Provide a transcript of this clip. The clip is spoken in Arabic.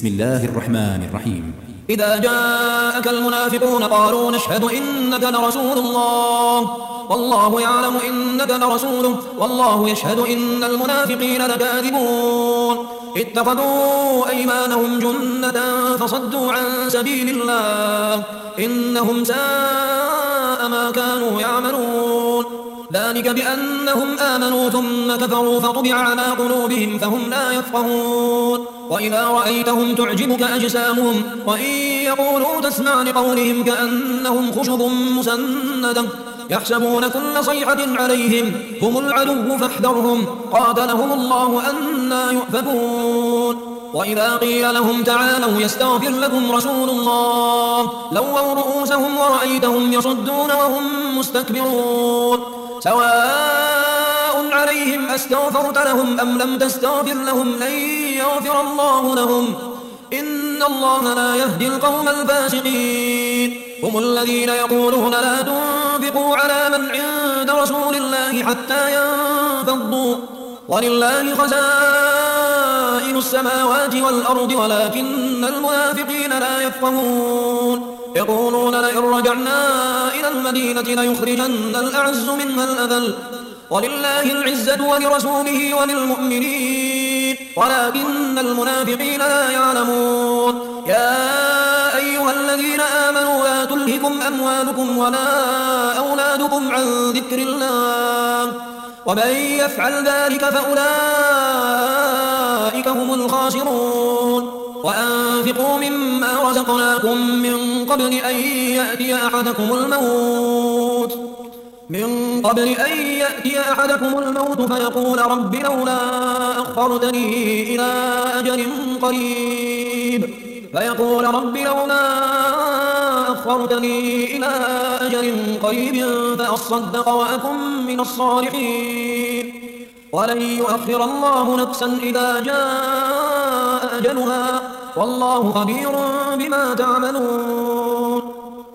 بسم الله الرحمن الرحيم. إذا جاءك المنافقون قالوا نشهد إنك لرسول الله والله يعلم إنك لرسوله والله يشهد إن المنافقين لكاذبون اتخذوا أيمانهم جنة فصدوا عن سبيل الله إنهم ساء ما كانوا يعملون ذلك بأنهم آمنوا ثم كفروا فطبع على قلوبهم فهم لا يفقهون وإذا رأيتهم تعجبك أجسامهم وإن يقولوا تسمع لقولهم كأنهم خشب مسندة يحسبون كل صيحة عليهم هم العدو فاحذرهم قاتلهم الله أنى يؤفكون وإذا قيل لهم تعالوا يستغفر لكم رسول الله لووا رؤوسهم ورأيتهم يصدون وهم مستكبرون سواء عليهم أستغفرت لهم أم لم تستغفر لهم لن يغفر الله لهم إن الله لا يهدي القوم الفاسقين هم الذين يقولون لا تنفقوا على من عند رسول الله حتى ينفضوا ولله خزائن السماوات والأرض ولكن المنافقين لا يفقهون يقولون لئن رجعنا إلى المدينة ليخرجن الأعز منها الأذل ولله العزة ولرسوله وللمؤمنين ولكن المنافقين لا يعلمون يا أيها الذين آمنوا لا تلهكم أموالكم ولا أولادكم عن ذكر الله ومن يفعل ذلك فأولئك هم الخاسرون وأنفقوا مما رزقناكم من قبل أن يأتي أحدكم الموت فيقول رب لولا أخرتني إلى أجل قريب فأصدق وأكن من الصالحين ولن يؤخر الله نفسا إذا جاء أجلها والله خبير بما تعملون